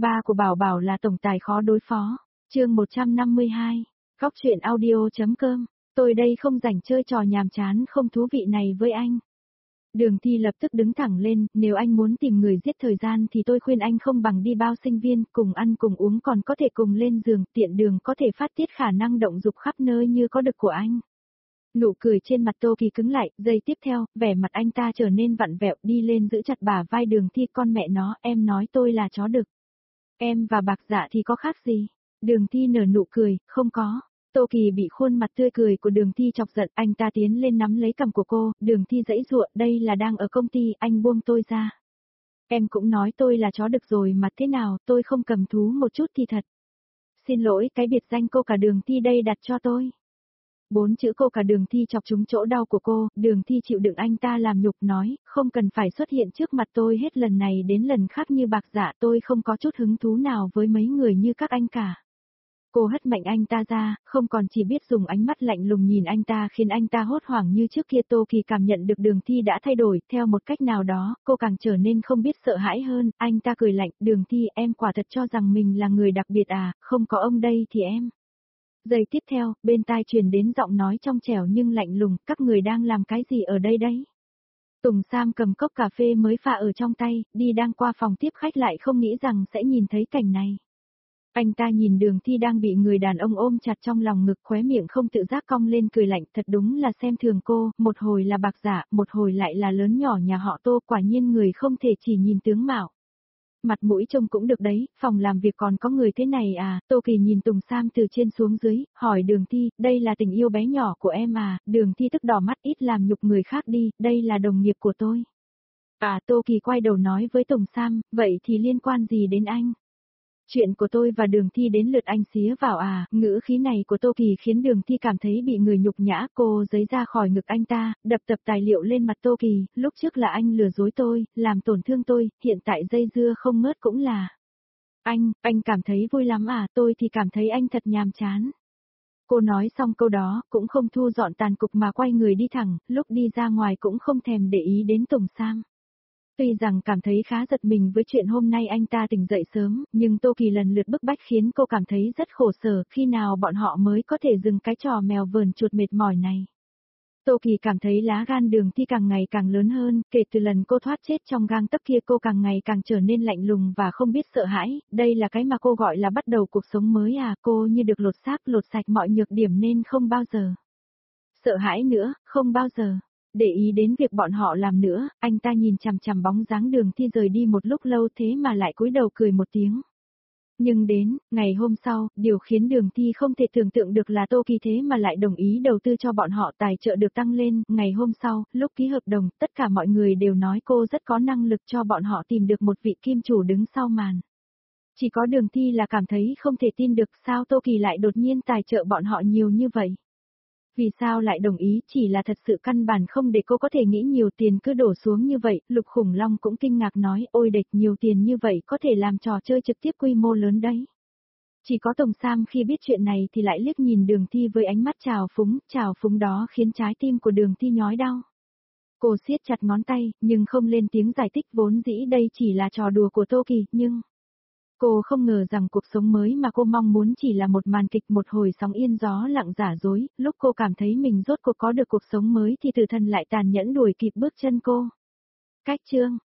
Ba của Bảo Bảo là tổng tài khó đối phó. Chương 152. Góc truyện audio.com. Tôi đây không rảnh chơi trò nhàm chán không thú vị này với anh. Đường Thi lập tức đứng thẳng lên, nếu anh muốn tìm người giết thời gian thì tôi khuyên anh không bằng đi bao sinh viên, cùng ăn cùng uống còn có thể cùng lên giường, tiện đường có thể phát tiết khả năng động dục khắp nơi như có được của anh. Nụ cười trên mặt Tô Kỳ cứng lại, giây tiếp theo, vẻ mặt anh ta trở nên vặn vẹo, đi lên giữ chặt bả vai Đường Thi. Con mẹ nó, em nói tôi là chó đực. Em và Bạc Dạ thì có khác gì? Đường Thi nở nụ cười, không có. Tô Kỳ bị khuôn mặt tươi cười của Đường Thi chọc giận, anh ta tiến lên nắm lấy cằm của cô, Đường Thi giãy giụa, đây là đang ở công ty, anh buông tôi ra. Em cũng nói tôi là chó đực rồi mà thế nào, tôi không cầm thú một chút thì thật. Xin lỗi, cái biệt danh cô cả Đường Thi đây đặt cho tôi. 4 chữ cô cả Đường Thi chọc trúng chỗ đau của cô, Đường Thi chịu đựng anh ta làm nhục nói, không cần phải xuất hiện trước mặt tôi hết lần này đến lần khác như Bạc Dạ, tôi không có chút hứng thú nào với mấy người như các anh cả. Cô hất mạnh anh ta ra, không còn chỉ biết dùng ánh mắt lạnh lùng nhìn anh ta khiến anh ta hốt hoảng như trước kia. Tô Kỳ cảm nhận được Đường Thi đã thay đổi, theo một cách nào đó, cô càng trở nên không biết sợ hãi hơn, anh ta cười lạnh, Đường Thi em quả thật cho rằng mình là người đặc biệt à, không có ông đây thì em. Giây tiếp theo, bên tai truyền đến giọng nói trong trẻo nhưng lạnh lùng, các người đang làm cái gì ở đây đấy? Tùng Sam cầm cốc cà phê mới pha ở trong tay, đi đang qua phòng tiếp khách lại không nghĩ rằng sẽ nhìn thấy cảnh này. Anh ta nhìn Đường Thi đang bị người đàn ông ôm chặt trong lòng ngực, khóe miệng không tự giác cong lên cười lạnh, thật đúng là xem thường cô, một hồi là Bạc Dạ, một hồi lại là lớn nhỏ nhà họ Tô, quả nhiên người không thể chỉ nhìn tướng mạo. Mặt mũi trông cũng được đấy, phòng làm việc còn có người thế này à? Tô Kỳ nhìn Tùng Sam từ trên xuống dưới, hỏi Đường Thi, đây là tình yêu bé nhỏ của em à? Đường Thi tức đỏ mắt, ít làm nhục người khác đi, đây là đồng nghiệp của tôi. À, Tô Kỳ quay đầu nói với Tùng Sam, vậy thì liên quan gì đến anh? Chuyện của tôi và Đường Thi đến lượt anh xía vào à? Ngữ khí này của Tô Kỳ khiến Đường Thi cảm thấy bị người nhục nhã. Cô giấy ra khỏi ngực anh ta, đập tập tài liệu lên mặt Tô Kỳ, lúc trước là anh lừa dối tôi, làm tổn thương tôi, hiện tại dây dưa không ngớt cũng là. Anh cảm thấy vui lắm à? Tôi thì cảm thấy anh thật nhàm chán. Cô nói xong câu đó, cũng không thu dọn tàn cục mà quay người đi thẳng, lúc đi ra ngoài cũng không thèm để ý đến Tùng Sam. Tuy rằng cảm thấy khá giật mình với chuyện hôm nay anh ta tỉnh dậy sớm, nhưng Tô Kỳ lần lượt bức bách khiến cô cảm thấy rất khổ sở, khi nào bọn họ mới có thể dừng cái trò mèo vờn chuột mệt mỏi này. Tô Kỳ cảm thấy lá gan Đường Thi càng ngày càng lớn hơn, kể từ lần cô thoát chết trong gang tấc kia cô càng ngày càng trở nên lạnh lùng và không biết sợ hãi, đây là cái mà cô gọi là bắt đầu cuộc sống mới à, cô như được lột xác lột sạch mọi nhược điểm nên không bao giờ sợ hãi nữa, không bao giờ để ý đến việc bọn họ làm nữa. Anh ta nhìn chằm chằm bóng dáng Đường Thi rời đi một lúc lâu thế mà lại cúi đầu cười một tiếng. Nhưng đến, ngày hôm sau, điều khiến Đường Thi không thể tưởng tượng được là Tô Kỳ thế mà lại đồng ý đầu tư cho bọn họ, tài trợ được tăng lên. Ngày hôm sau, lúc ký hợp đồng, tất cả mọi người đều nói cô rất có năng lực cho bọn họ tìm được một vị kim chủ đứng sau màn. Chỉ có Đường Thi là cảm thấy không thể tin được sao Tô Kỳ lại đột nhiên tài trợ bọn họ nhiều như vậy. Vì sao lại đồng ý, chỉ là thật sự căn bản không để cô có thể nghĩ nhiều tiền cứ đổ xuống như vậy. Lục Khủng Long cũng kinh ngạc nói, ôi địch, nhiều tiền như vậy có thể làm trò chơi trực tiếp quy mô lớn đấy. Chỉ có Tùng Sam khi biết chuyện này thì lại liếc nhìn Đường Thi với ánh mắt trào phúng đó khiến trái tim của Đường Thi nhói đau. Cô siết chặt ngón tay, nhưng không lên tiếng giải thích, vốn dĩ đây chỉ là trò đùa của Tô Kỳ, nhưng cô không ngờ rằng cuộc sống mới mà cô mong muốn chỉ là một màn kịch, một hồi sóng yên gió lặng giả dối. Lúc cô cảm thấy mình rốt cuộc có được cuộc sống mới thì tử thần lại tàn nhẫn đuổi kịp bước chân cô. Cách chương